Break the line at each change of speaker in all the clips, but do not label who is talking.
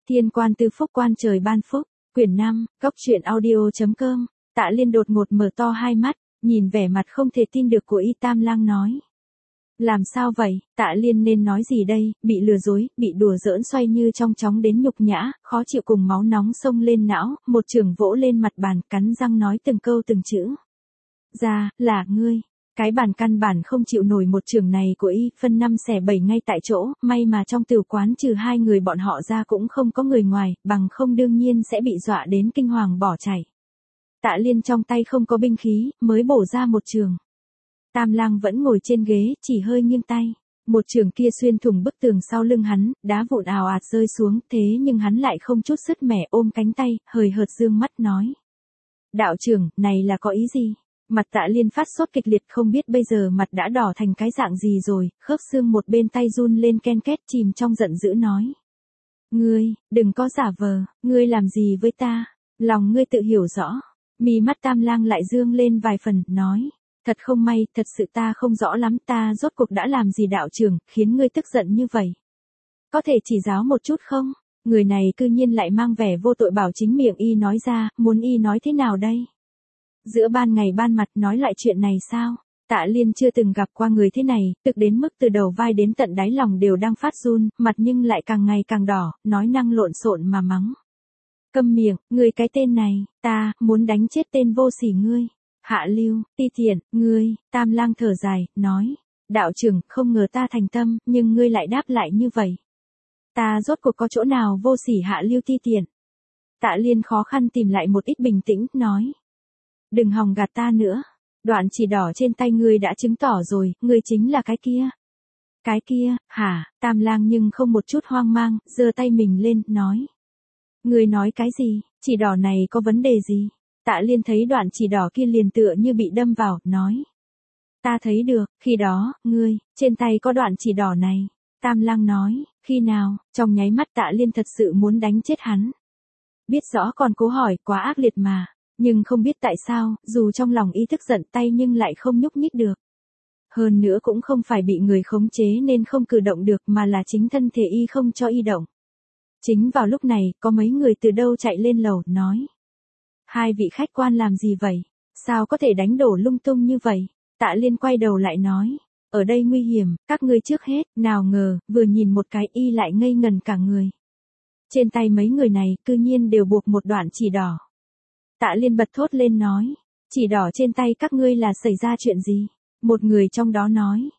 Thiên quan tư phúc quan trời ban phúc, quyển 5, góc truyện audio.com, Tạ Liên đột ngột mở to hai mắt, nhìn vẻ mặt không thể tin được của Y Tam Lang nói. Làm sao vậy, Tạ Liên nên nói gì đây, bị lừa dối, bị đùa giỡn xoay như trong chóng đến nhục nhã, khó chịu cùng máu nóng xông lên não, một chưởng vỗ lên mặt bàn, cắn răng nói từng câu từng chữ. Ra, là ngươi. Cái bàn căn bản không chịu nổi một chưởng này của Y, phân 5 xẻ 7 ngay tại chỗ, may mà trong tửu quán trừ hai người bọn họ ra cũng không có người ngoài, bằng không đương nhiên sẽ bị dọa đến kinh hoàng bỏ chạy. Tạ Liên trong tay không có binh khí, mới bổ ra một chưởng. Tam Lang vẫn ngồi trên ghế, chỉ hơi nghiêng tay. Một chưởng kia xuyên thủng bức tường sau lưng hắn, đá vụn ào ạt rơi xuống, thế nhưng hắn lại không chút sứt mẻ ôm cánh tay, hời hợt dương mắt nói. Đạo trưởng, này là có ý gì? Mặt Tạ Liên phát sốt kịch liệt, không biết bây giờ mặt đã đỏ thành cái dạng gì rồi, khớp xương một bên tay run lên ken két, chìm trong giận dữ nói. Ngươi, đừng có giả vờ, ngươi làm gì với ta? Lòng ngươi tự hiểu rõ. Mí mắt Tam Lang lại dương lên vài phần, nói. Thật không may, thật sự ta không rõ lắm, ta rốt cuộc đã làm gì đạo trưởng, khiến ngươi tức giận như vậy. Có thể chỉ giáo một chút không? Người này cư nhiên lại mang vẻ vô tội bảo chính miệng Y nói ra, muốn Y nói thế nào đây? Giữa ban ngày ban mặt nói lại chuyện này sao? Tạ Liên chưa từng gặp qua người thế này, thực đến mức từ đầu vai đến tận đáy lòng đều đang phát run, mặt nhưng lại càng ngày càng đỏ, nói năng lộn xộn mà mắng. Câm miệng, ngươi cái tên này, ta muốn đánh chết tên vô sỉ ngươi. Hạ lưu, ti tiện, ngươi. Tam Lang thở dài, nói. Đạo trưởng, không ngờ ta thành tâm, nhưng ngươi lại đáp lại như vậy. Ta rốt cuộc có chỗ nào vô sỉ hạ lưu ti tiện? Tạ Liên khó khăn tìm lại một ít bình tĩnh, nói. Đừng hòng gạt ta nữa. Đoạn chỉ đỏ trên tay ngươi đã chứng tỏ rồi, ngươi chính là cái kia. Cái kia, hả? Tam Lang nhưng không một chút hoang mang, giơ tay mình lên, nói. Ngươi nói cái gì? Chỉ đỏ này có vấn đề gì? Tạ Liên thấy đoạn chỉ đỏ kia liền tựa như bị đâm vào, nói. Ta thấy được, khi đó, ngươi, trên tay có đoạn chỉ đỏ này. Tam Lang nói, khi nào? Trong nháy mắt Tạ Liên thật sự muốn đánh chết hắn. Biết rõ còn cố hỏi, quá ác liệt mà. Nhưng không biết tại sao, dù trong lòng Y tức giận tay nhưng lại không nhúc nhích được. Hơn nữa cũng không phải bị người khống chế nên không cử động được mà là chính thân thể Y không cho Y động. Chính vào lúc này, có mấy người từ đâu chạy lên lầu, nói. Hai vị khách quan làm gì vậy? Sao có thể đánh đổ lung tung như vậy? Tạ Liên quay đầu lại nói. Ở đây nguy hiểm, các ngươi trước hết, nào ngờ, vừa nhìn một cái Y lại ngây ngần cả người. Trên tay mấy người này, cư nhiên đều buộc một đoạn chỉ đỏ. Tạ Liên bật thốt lên nói. Chỉ đỏ trên tay các ngươi là xảy ra chuyện gì? Một người trong đó nói.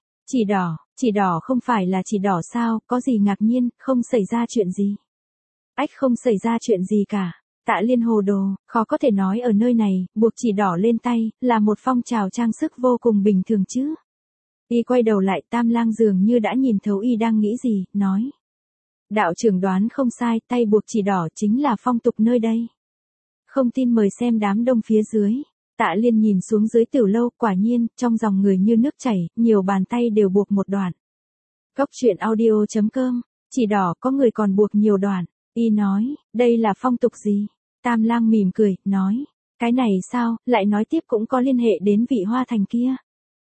Chỉ đỏ không phải là chỉ đỏ sao, có gì ngạc nhiên, không xảy ra chuyện gì. Ách không xảy ra chuyện gì cả. Tạ Liên hồ đồ, khó có thể nói ở nơi này, buộc chỉ đỏ lên tay, là một phong trào trang sức vô cùng bình thường chứ. Y quay đầu lại, Tam Lang dường như đã nhìn thấu Y đang nghĩ gì, nói. Đạo trưởng đoán không sai, tay buộc chỉ đỏ chính là phong tục nơi đây. Không tin mời xem đám đông phía dưới. Tạ Liên nhìn xuống dưới tiểu lâu, quả nhiên, trong dòng người như nước chảy, nhiều bàn tay đều buộc một đoạn. Góc truyện audio.com, chỉ đỏ có người còn buộc nhiều đoạn. Y nói, đây là phong tục gì? Tam Lang mỉm cười, nói, cái này sao, lại nói tiếp cũng có liên hệ đến vị Hoa Thành kia.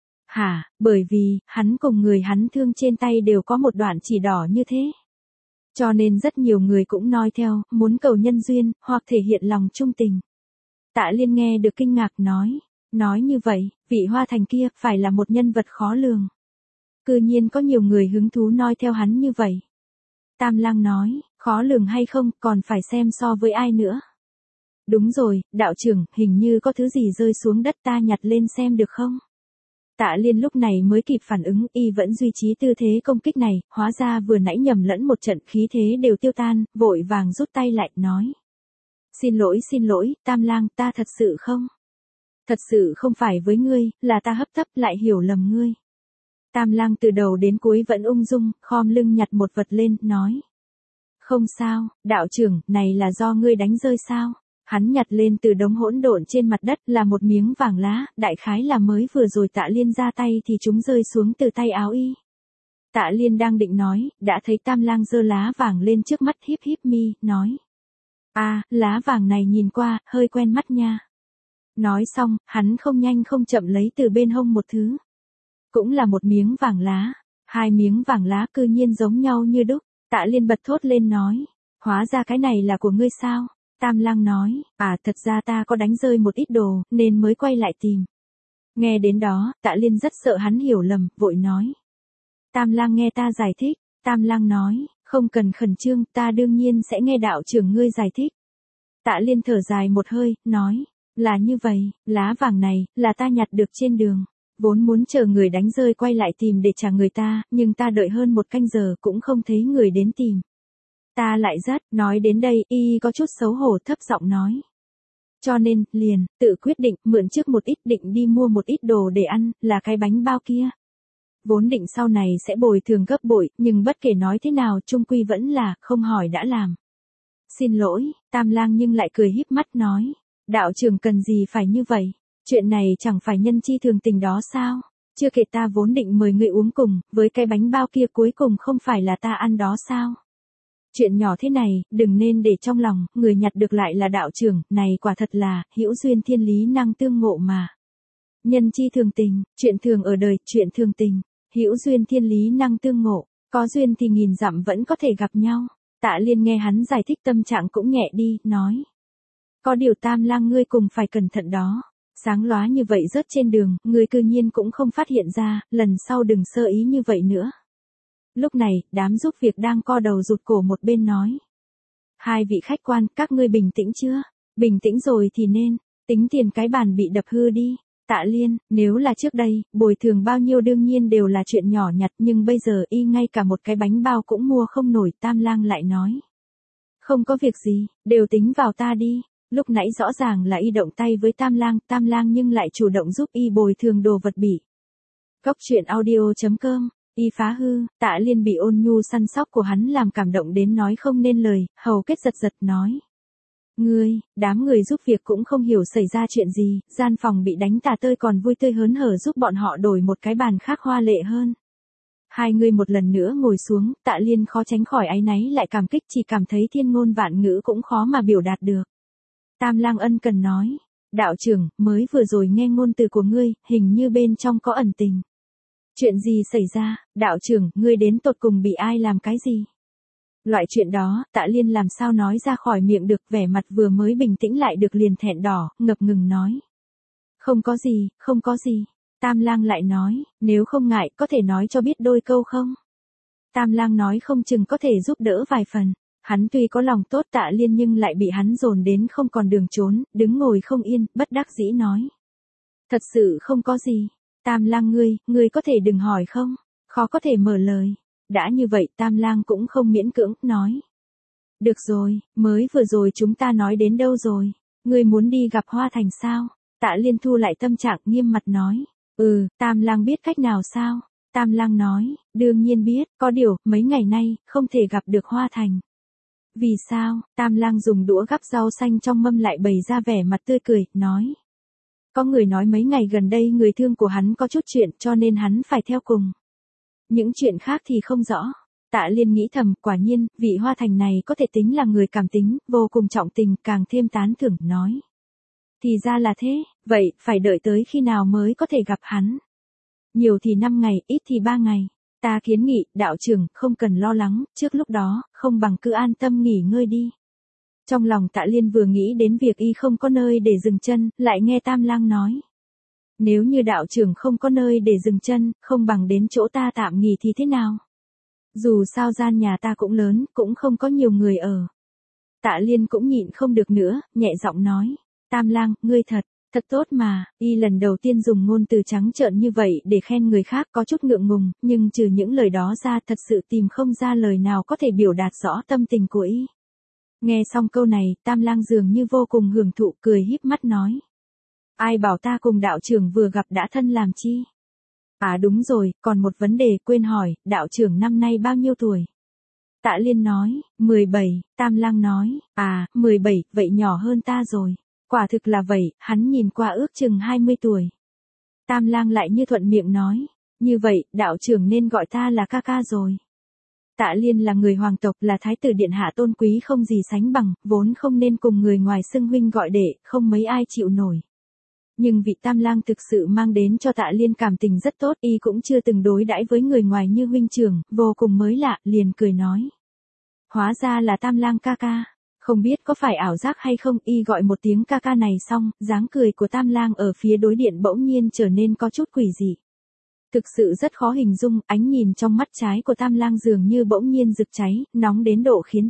Hả, bởi vì, hắn cùng người hắn thương trên tay đều có một đoạn chỉ đỏ như thế. Cho nên rất nhiều người cũng nói theo, muốn cầu nhân duyên, hoặc thể hiện lòng trung tình. Tạ Liên nghe được kinh ngạc nói như vậy, vị Hoa Thành kia, phải là một nhân vật khó lường. Cư nhiên có nhiều người hứng thú nói theo hắn như vậy. Tam Lang nói, khó lường hay không, còn phải xem so với ai nữa. Đúng rồi, đạo trưởng, hình như có thứ gì rơi xuống đất ta nhặt lên xem được không? Tạ Liên lúc này mới kịp phản ứng, Y vẫn duy trí tư thế công kích này, hóa ra vừa nãy nhầm lẫn một trận khí thế đều tiêu tan, vội vàng rút tay lại, nói. Xin lỗi, Tam Lang, ta thật sự không. Thật sự không phải với ngươi, là ta hấp tấp lại hiểu lầm ngươi. Tam Lang từ đầu đến cuối vẫn ung dung, khom lưng nhặt một vật lên, nói. Không sao, đạo trưởng, này là do ngươi đánh rơi sao? Hắn nhặt lên từ đống hỗn độn trên mặt đất là một miếng vàng lá, đại khái là mới vừa rồi Tạ Liên ra tay thì chúng rơi xuống từ tay áo Y. Tạ Liên đang định nói, đã thấy Tam Lang giơ lá vàng lên trước mắt híp híp mi, nói. Lá vàng này nhìn qua, hơi quen mắt nha. Nói xong, hắn không nhanh không chậm lấy từ bên hông một thứ. Cũng là một miếng vàng lá. Hai miếng vàng lá cư nhiên giống nhau như đúc. Tạ Liên bật thốt lên nói. Hóa ra cái này là của ngươi sao? Tam Lang nói, thật ra ta có đánh rơi một ít đồ, nên mới quay lại tìm. Nghe đến đó, Tạ Liên rất sợ hắn hiểu lầm, vội nói. Tam Lang nghe ta giải thích. Tam Lang nói, không cần khẩn trương, ta đương nhiên sẽ nghe đạo trưởng ngươi giải thích. Tạ Liên thở dài một hơi, nói, là như vậy, lá vàng này, là ta nhặt được trên đường. Vốn muốn chờ người đánh rơi quay lại tìm để trả người ta, nhưng ta đợi hơn 1 canh giờ cũng không thấy người đến tìm. Ta lại rất, nói đến đây, y có chút xấu hổ thấp giọng nói. Cho nên, liền, tự quyết định, mượn trước một ít định đi mua một ít đồ để ăn, là cái bánh bao kia. Vốn định sau này sẽ bồi thường gấp bội, nhưng bất kể nói thế nào chung quy vẫn là, không hỏi đã làm. Xin lỗi, Tam Lang nhưng lại cười híp mắt nói. Đạo trưởng cần gì phải như vậy? Chuyện này chẳng phải nhân chi thường tình đó sao? Chưa kể ta vốn định mời ngươi uống cùng, với cái bánh bao kia cuối cùng không phải là ta ăn đó sao? Chuyện nhỏ thế này, đừng nên để trong lòng, người nhặt được lại là đạo trưởng, này quả thật là, hữu duyên thiên lý năng tương ngộ mà. Nhân chi thường tình, chuyện thường ở đời, chuyện thường tình, hữu duyên thiên lý năng tương ngộ, có duyên thì nghìn dặm vẫn có thể gặp nhau. Tạ Liên nghe hắn giải thích tâm trạng cũng nhẹ đi, nói. Có điều Tam Lang ngươi cùng phải cẩn thận đó. Sáng lóa như vậy rớt trên đường, ngươi cư nhiên cũng không phát hiện ra, lần sau đừng sơ ý như vậy nữa. Lúc này, đám giúp việc đang co đầu rụt cổ một bên nói. Hai vị khách quan, các ngươi bình tĩnh chưa? Bình tĩnh rồi thì nên, tính tiền cái bàn bị đập hư đi. Tạ Liên, nếu là trước đây, bồi thường bao nhiêu đương nhiên đều là chuyện nhỏ nhặt, nhưng bây giờ y ngay cả một cái bánh bao cũng mua không nổi. Tam Lang lại nói. Không có việc gì, đều tính vào ta đi. Lúc nãy rõ ràng là y động tay với Tam Lang nhưng lại chủ động giúp y bồi thường đồ vật bị. Góc truyện audio.com, y phá hư, Tạ Liên bị ôn nhu săn sóc của hắn làm cảm động đến nói không nên lời, hầu kết giật giật nói. Đám người giúp việc cũng không hiểu xảy ra chuyện gì, gian phòng bị đánh tả tơi còn vui tươi hớn hở giúp bọn họ đổi một cái bàn khác hoa lệ hơn. Hai người một lần nữa ngồi xuống, Tạ Liên khó tránh khỏi áy náy lại cảm kích, chỉ cảm thấy thiên ngôn vạn ngữ cũng khó mà biểu đạt được. Tam Lang ân cần nói, đạo trưởng, mới vừa rồi nghe ngôn từ của ngươi, hình như bên trong có ẩn tình. Chuyện gì xảy ra, đạo trưởng, ngươi đến tột cùng bị ai làm cái gì? Loại chuyện đó, Tạ Liên làm sao nói ra khỏi miệng được, vẻ mặt vừa mới bình tĩnh lại được liền thẹn đỏ, ngập ngừng nói. Không có gì, không có gì. Tam Lang lại nói, nếu không ngại, có thể nói cho biết đôi câu không? Tam Lang nói không chừng có thể giúp đỡ vài phần. Hắn tuy có lòng tốt Tạ Liên nhưng lại bị hắn dồn đến không còn đường trốn, đứng ngồi không yên, bất đắc dĩ nói. Thật sự không có gì. Tam Lang ngươi có thể đừng hỏi không? Khó có thể mở lời. Đã như vậy Tam Lang cũng không miễn cưỡng, nói. Được rồi, mới vừa rồi chúng ta nói đến đâu rồi? Ngươi muốn đi gặp Hoa Thành sao? Tạ Liên thu lại tâm trạng nghiêm mặt nói. Tam Lang biết cách nào sao? Tam Lang nói, đương nhiên biết, có điều, mấy ngày nay, không thể gặp được Hoa Thành. Vì sao? Tam Lang dùng đũa gắp rau xanh trong mâm lại bày ra vẻ mặt tươi cười, nói. Có người nói mấy ngày gần đây người thương của hắn có chút chuyện cho nên hắn phải theo cùng. Những chuyện khác thì không rõ. Tạ Liên nghĩ thầm, quả nhiên, vị Hoa Thành này có thể tính là người cảm tính, vô cùng trọng tình, càng thêm tán thưởng, nói. Thì ra là thế, vậy, phải đợi tới khi nào mới có thể gặp hắn? Nhiều thì 5 ngày, ít thì 3 ngày. Ta kiến nghị, đạo trưởng, không cần lo lắng, trước lúc đó, không bằng cứ an tâm nghỉ ngơi đi. Trong lòng Tạ Liên vừa nghĩ đến việc y không có nơi để dừng chân, lại nghe Tam Lang nói. Nếu như đạo trưởng không có nơi để dừng chân, không bằng đến chỗ ta tạm nghỉ thì thế nào? Dù sao gian nhà ta cũng lớn, cũng không có nhiều người ở. Tạ Liên cũng nhịn không được nữa, nhẹ giọng nói. Tam Lang, ngươi thật tốt mà, y lần đầu tiên dùng ngôn từ trắng trợn như vậy để khen người khác có chút ngượng ngùng, nhưng trừ những lời đó ra thật sự tìm không ra lời nào có thể biểu đạt rõ tâm tình của y. Nghe xong câu này, Tam Lang dường như vô cùng hưởng thụ, cười híp mắt nói. Ai bảo ta cùng đạo trưởng vừa gặp đã thân làm chi? Đúng rồi, còn một vấn đề quên hỏi, đạo trưởng năm nay bao nhiêu tuổi? Tạ Liên nói, 17, Tam Lang nói, 17, vậy nhỏ hơn ta rồi. Quả thực là vậy, hắn nhìn qua ước chừng 20 tuổi. Tam Lang lại như thuận miệng nói, như vậy, đạo trưởng nên gọi ta là ca ca rồi. Tạ Liên là người hoàng tộc, là thái tử điện hạ tôn quý không gì sánh bằng, vốn không nên cùng người ngoài xưng huynh gọi đệ, không mấy ai chịu nổi. Nhưng vị Tam Lang thực sự mang đến cho Tạ Liên cảm tình rất tốt, y cũng chưa từng đối đãi với người ngoài như huynh trưởng, vô cùng mới lạ, liền cười nói. Hóa ra là Tam Lang ca ca. Không biết có phải ảo giác hay không, y gọi một tiếng ca ca này xong, dáng cười của Tam Lang ở phía đối điện bỗng nhiên trở nên có chút quỷ dị. Thực sự rất khó hình dung, ánh nhìn trong mắt trái của Tam Lang dường như bỗng nhiên rực cháy, nóng đến độ khiến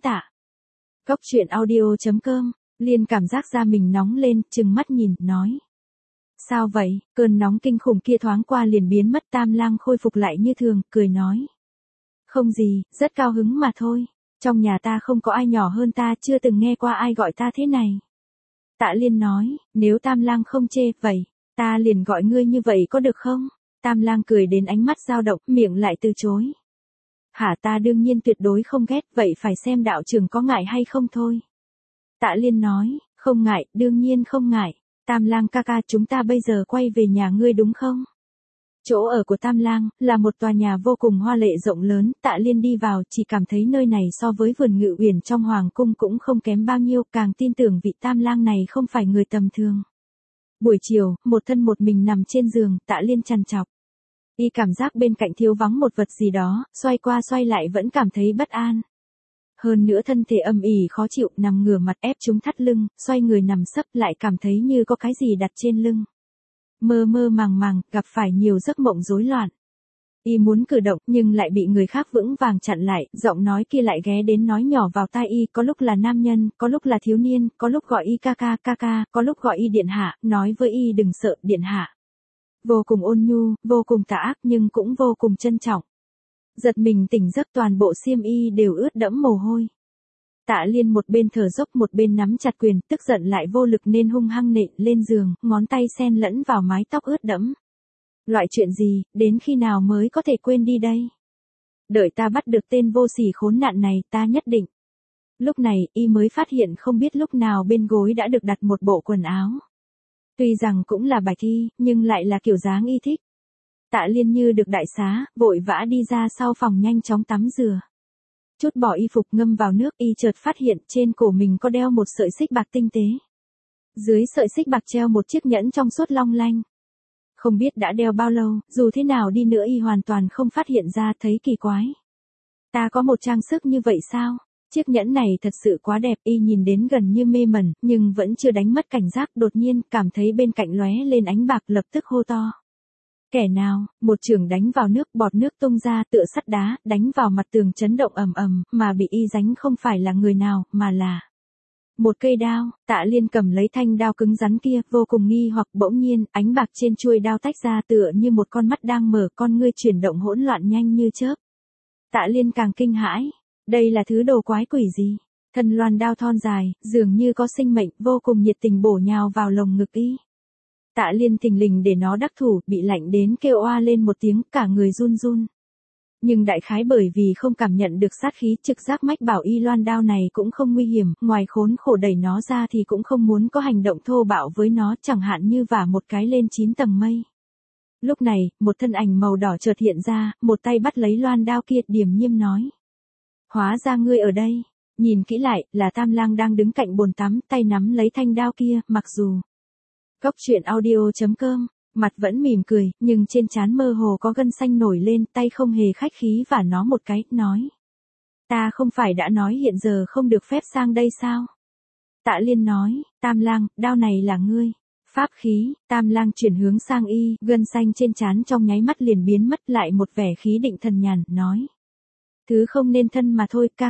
Cóc truyện audio.com, liền cảm giác da mình nóng lên, trừng mắt nhìn, nói. Sao vậy, cơn nóng kinh khủng kia thoáng qua liền biến mất. Tam Lang khôi phục lại như thường, cười nói. Không gì, rất cao hứng mà thôi. Trong nhà ta không có ai nhỏ hơn ta, chưa từng nghe qua ai gọi ta thế này. Tạ Liên nói, nếu Tam Lang không chê, vậy, ta liền gọi ngươi như vậy có được không? Tam Lang cười đến ánh mắt dao động, miệng lại từ chối. Hả, ta đương nhiên tuyệt đối không ghét, vậy phải xem đạo trưởng có ngại hay không thôi. Tạ Liên nói, không ngại, đương nhiên không ngại. Tam Lang ca ca, chúng ta bây giờ quay về nhà ngươi đúng không? Chỗ ở của Tam Lang là một tòa nhà vô cùng hoa lệ rộng lớn. Tạ Liên đi vào chỉ cảm thấy nơi này so với vườn Ngự Uyển trong hoàng cung cũng không kém bao nhiêu, càng tin tưởng vị Tam Lang này không phải người tầm thường. Buổi chiều, một thân một mình nằm trên giường, Tạ Liên trằn trọc. Y cảm giác bên cạnh thiếu vắng một vật gì đó, xoay qua xoay lại vẫn cảm thấy bất an. Hơn nữa thân thể âm ỉ khó chịu, nằm ngửa mặt ép chúng thắt lưng, xoay người nằm sấp lại cảm thấy như có cái gì đặt trên lưng. Mơ mơ màng màng, gặp phải nhiều giấc mộng rối loạn. Y muốn cử động nhưng lại bị người khác vững vàng chặn lại, giọng nói kia lại ghé đến nói nhỏ vào tai y, có lúc là nam nhân, có lúc là thiếu niên, có lúc gọi y ca ca, có lúc gọi y điện hạ, nói với y đừng sợ, điện hạ. Vô cùng ôn nhu, vô cùng tà ác nhưng cũng vô cùng trân trọng. Giật mình tỉnh giấc toàn bộ xiêm y đều ướt đẫm mồ hôi. Tạ Liên một bên thở dốc một bên nắm chặt quyền, tức giận lại vô lực nên hung hăng nện lên giường, ngón tay xen lẫn vào mái tóc ướt đẫm. Loại chuyện gì, đến khi nào mới có thể quên đi đây? Đợi ta bắt được tên vô sỉ khốn nạn này, ta nhất định. Lúc này, y mới phát hiện không biết lúc nào bên gối đã được đặt một bộ quần áo. Tuy rằng cũng là bạch y, nhưng lại là kiểu dáng y thích. Tạ Liên như được đại xá, vội vã đi ra sau phòng nhanh chóng tắm rửa. Chút bỏ y phục ngâm vào nước, y chợt phát hiện trên cổ mình có đeo một sợi xích bạc tinh tế. Dưới sợi xích bạc treo một chiếc nhẫn trong suốt long lanh. Không biết đã đeo bao lâu, dù thế nào đi nữa y hoàn toàn không phát hiện ra, thấy kỳ quái. Ta có một trang sức như vậy sao? Chiếc nhẫn này thật sự quá đẹp, y nhìn đến gần như mê mẩn, nhưng vẫn chưa đánh mất cảnh giác, đột nhiên cảm thấy bên cạnh lóe lên ánh bạc, lập tức hô to. Kẻ nào, một chưởng đánh vào nước, bọt nước tung ra tựa sắt đá, đánh vào mặt tường chấn động ầm ầm, mà bị y đánh không phải là người nào, mà là một cây đao. Tạ Liên cầm lấy thanh đao cứng rắn kia, vô cùng nghi hoặc, bỗng nhiên, ánh bạc trên chuôi đao tách ra tựa như một con mắt đang mở, con ngươi chuyển động hỗn loạn nhanh như chớp. Tạ Liên càng kinh hãi, đây là thứ đồ quái quỷ gì? Thân loan đao thon dài, dường như có sinh mệnh, vô cùng nhiệt tình bổ nhào vào lồng ngực y. Tạ Liên thình lình để nó đắc thủ, bị lạnh đến kêu oa lên một tiếng, cả người run run. Nhưng đại khái bởi vì không cảm nhận được sát khí, trực giác mách bảo y loan đao này cũng không nguy hiểm, ngoài khốn khổ đẩy nó ra thì cũng không muốn có hành động thô bạo với nó, chẳng hạn như vả một cái lên 9 tầng mây. Lúc này, một thân ảnh màu đỏ chợt hiện ra, một tay bắt lấy loan đao kia, điềm nhiên nói. Hóa ra ngươi ở đây. Nhìn kỹ lại, là Tam Lang đang đứng cạnh bồn tắm, tay nắm lấy thanh đao kia, mặc dù Cóc truyện audio.com, mặt vẫn mỉm cười, nhưng trên trán mơ hồ có gân xanh nổi lên, tay không hề khách khí vả nó một cái, nói. Ta không phải đã nói hiện giờ không được phép sang đây sao? Tạ Liên nói, Tam Lang, đao này là ngươi. Pháp khí. Tam Lang chuyển hướng sang y, gân xanh trên trán trong nháy mắt liền biến mất, lại một vẻ khí định thần nhàn, nói. Thứ không nên thân mà thôi, ca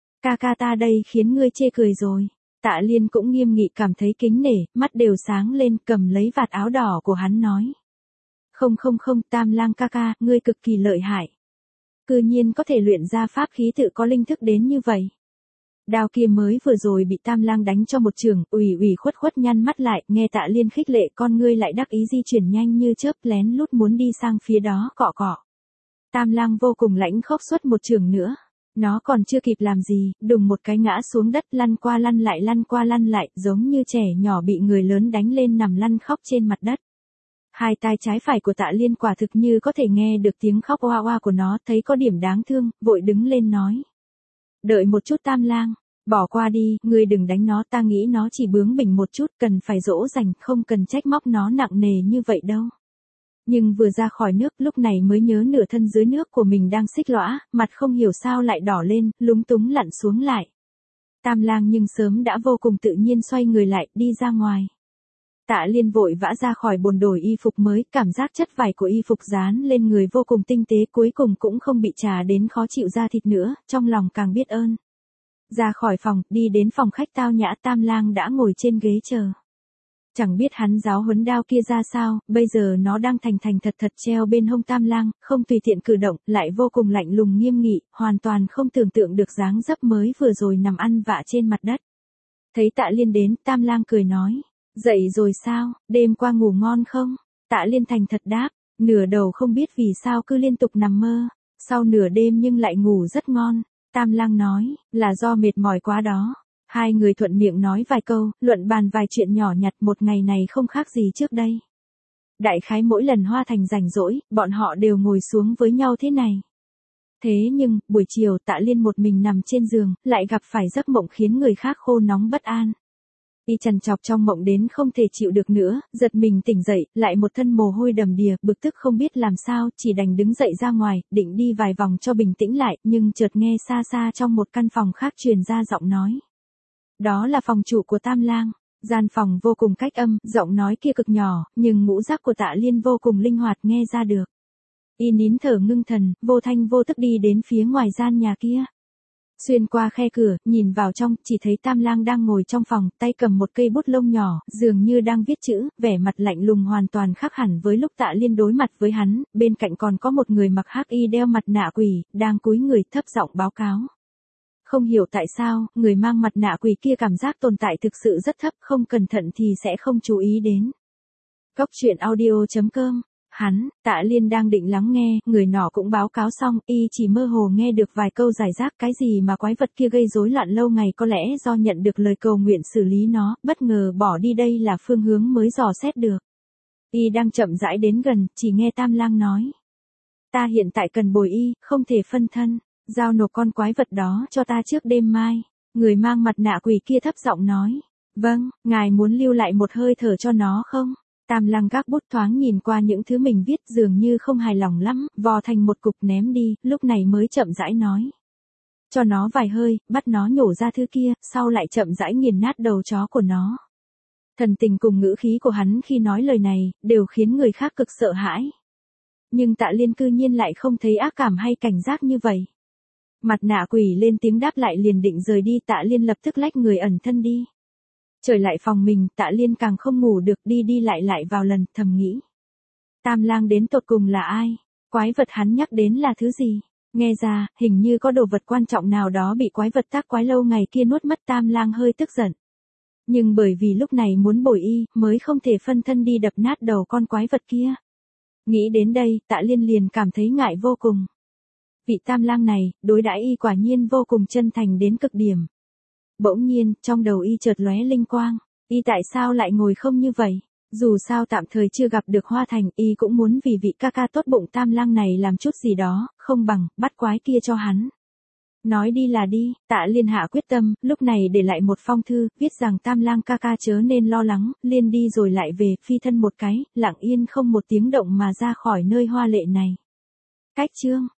ca ta đây khiến ngươi chê cười rồi. Tạ Liên cũng nghiêm nghị, cảm thấy kính nể, mắt đều sáng lên, cầm lấy vạt áo đỏ của hắn nói. Không, Tam Lang ca ca, ngươi cực kỳ lợi hại. Cư nhiên có thể luyện ra pháp khí tự có linh thức đến như vậy. Đao kia mới vừa rồi bị Tam Lang đánh cho một chưởng, ủy khuất nhăn mắt lại, nghe Tạ Liên khích lệ, con ngươi lại đắc ý di chuyển nhanh như chớp, lén lút muốn đi sang phía đó cọ. Tam Lang vô cùng lãnh khốc xuất một chưởng nữa. Nó còn chưa kịp làm gì, đùng một cái ngã xuống đất, lăn qua lăn lại, giống như trẻ nhỏ bị người lớn đánh lên nằm lăn khóc trên mặt đất. Hai tai trái phải của Tạ Liên quả thực như có thể nghe được tiếng khóc oa oa của nó, thấy có điểm đáng thương, vội đứng lên nói. Đợi một chút Tam Lang, bỏ qua đi, ngươi đừng đánh nó, ta nghĩ nó chỉ bướng bỉnh một chút, cần phải dỗ dành, không cần trách móc nó nặng nề như vậy đâu. Nhưng vừa ra khỏi nước lúc này mới nhớ nửa thân dưới nước của mình đang xích lõa, mặt không hiểu sao lại đỏ lên, lúng túng lặn xuống lại. Tam Lang nhưng sớm đã vô cùng tự nhiên xoay người lại, đi ra ngoài. Tạ Liên vội vã ra khỏi bồn đổi y phục mới, cảm giác chất vải của y phục dán lên người vô cùng tinh tế, cuối cùng cũng không bị chà đến khó chịu da thịt nữa, trong lòng càng biết ơn. Ra khỏi phòng, đi đến phòng khách tao nhã, Tam Lang đã ngồi trên ghế chờ. Chẳng biết hắn giáo huấn đao kia ra sao, bây giờ nó đang thành thành thật thật treo bên hông Tam Lang, không tùy tiện cử động, lại vô cùng lạnh lùng nghiêm nghị, hoàn toàn không tưởng tượng được dáng dấp mới vừa rồi nằm ăn vạ trên mặt đất. Thấy Tạ Liên đến, Tam Lang cười nói, dậy rồi sao, đêm qua ngủ ngon không? Tạ Liên thành thật đáp, nửa đầu không biết vì sao cứ liên tục nằm mơ, sau nửa đêm nhưng lại ngủ rất ngon. Tam Lang nói, là do mệt mỏi quá đó. Hai người thuận miệng nói vài câu, luận bàn vài chuyện nhỏ nhặt, một ngày này không khác gì trước đây. Đại khái mỗi lần Hoa Thành rảnh rỗi, bọn họ đều ngồi xuống với nhau thế này. Thế nhưng, buổi chiều Tạ Liên một mình nằm trên giường, lại gặp phải giấc mộng khiến người khác khô nóng bất an. Y trằn trọc trong mộng đến không thể chịu được nữa, giật mình tỉnh dậy, lại một thân mồ hôi đầm đìa, bực tức không biết làm sao, chỉ đành đứng dậy ra ngoài, định đi vài vòng cho bình tĩnh lại, nhưng chợt nghe xa xa trong một căn phòng khác truyền ra giọng nói. Đó là phòng chủ của Tam Lang. Gian phòng vô cùng cách âm, giọng nói kia cực nhỏ, nhưng ngũ giác của Tạ Liên vô cùng linh hoạt nghe ra được. Y nín thở ngưng thần, vô thanh vô tức đi đến phía ngoài gian nhà kia. Xuyên qua khe cửa, nhìn vào trong, chỉ thấy Tam Lang đang ngồi trong phòng, tay cầm một cây bút lông nhỏ, dường như đang viết chữ, vẻ mặt lạnh lùng hoàn toàn khác hẳn với lúc Tạ Liên đối mặt với hắn, bên cạnh còn có một người mặc hắc y đeo mặt nạ quỷ, đang cúi người thấp giọng báo cáo. Không hiểu tại sao, người mang mặt nạ quỷ kia cảm giác tồn tại thực sự rất thấp, không cẩn thận thì sẽ không chú ý đến. Góc truyện audio.com. Tạ Liên đang định lắng nghe, người nọ cũng báo cáo xong, y chỉ mơ hồ nghe được vài câu giải rác, cái gì mà quái vật kia gây rối loạn lâu ngày, có lẽ do nhận được lời cầu nguyện xử lý nó, bất ngờ bỏ đi, đây là phương hướng mới dò xét được. Y đang chậm rãi đến gần, chỉ nghe Tam Lang nói. Ta hiện tại cần bồi y, không thể phân thân, giao nộp con quái vật đó cho ta trước đêm mai. Người mang mặt nạ quỷ kia thấp giọng nói. Vâng, ngài muốn lưu lại một hơi thở cho nó không? Tam Lang gác bút thoáng nhìn qua những thứ mình viết, dường như không hài lòng lắm, vò thành một cục ném đi, lúc này mới chậm rãi nói. Cho nó vài hơi, bắt nó nhổ ra thứ kia, sau lại chậm rãi nghiền nát đầu chó của nó. Thần tình cùng ngữ khí của hắn khi nói lời này, đều khiến người khác cực sợ hãi. Nhưng Tạ Liên cư nhiên lại không thấy ác cảm hay cảnh giác như vậy. Mặt nạ quỷ lên tiếng đáp lại liền định rời đi, Tạ Liên lập tức lách người ẩn thân đi. Trở lại phòng mình, Tạ Liên càng không ngủ được, đi đi lại vào lần, thầm nghĩ. Tam Lang đến tột cùng là ai? Quái vật hắn nhắc đến là thứ gì? Nghe ra, hình như có đồ vật quan trọng nào đó bị quái vật tác quái lâu ngày kia nuốt mất. Tam Lang hơi tức giận. Nhưng bởi vì lúc này muốn bồi y, mới không thể phân thân đi đập nát đầu con quái vật kia. Nghĩ đến đây, Tạ Liên liền cảm thấy ngại vô cùng. Vị Tam Lang này, đối đãi y quả nhiên vô cùng chân thành đến cực điểm. Bỗng nhiên, trong đầu y chợt lóe linh quang, y tại sao lại ngồi không như vậy? Dù sao tạm thời chưa gặp được Hoa Thành, y cũng muốn vì vị ca ca tốt bụng Tam Lang này làm chút gì đó, không bằng, bắt quái kia cho hắn. Nói đi là đi, Tạ Liên hạ quyết tâm, lúc này để lại một phong thư, viết rằng Tam Lang ca ca chớ nên lo lắng, liền đi rồi lại về, phi thân một cái, lặng yên không một tiếng động mà ra khỏi nơi hoa lệ này. Cách chương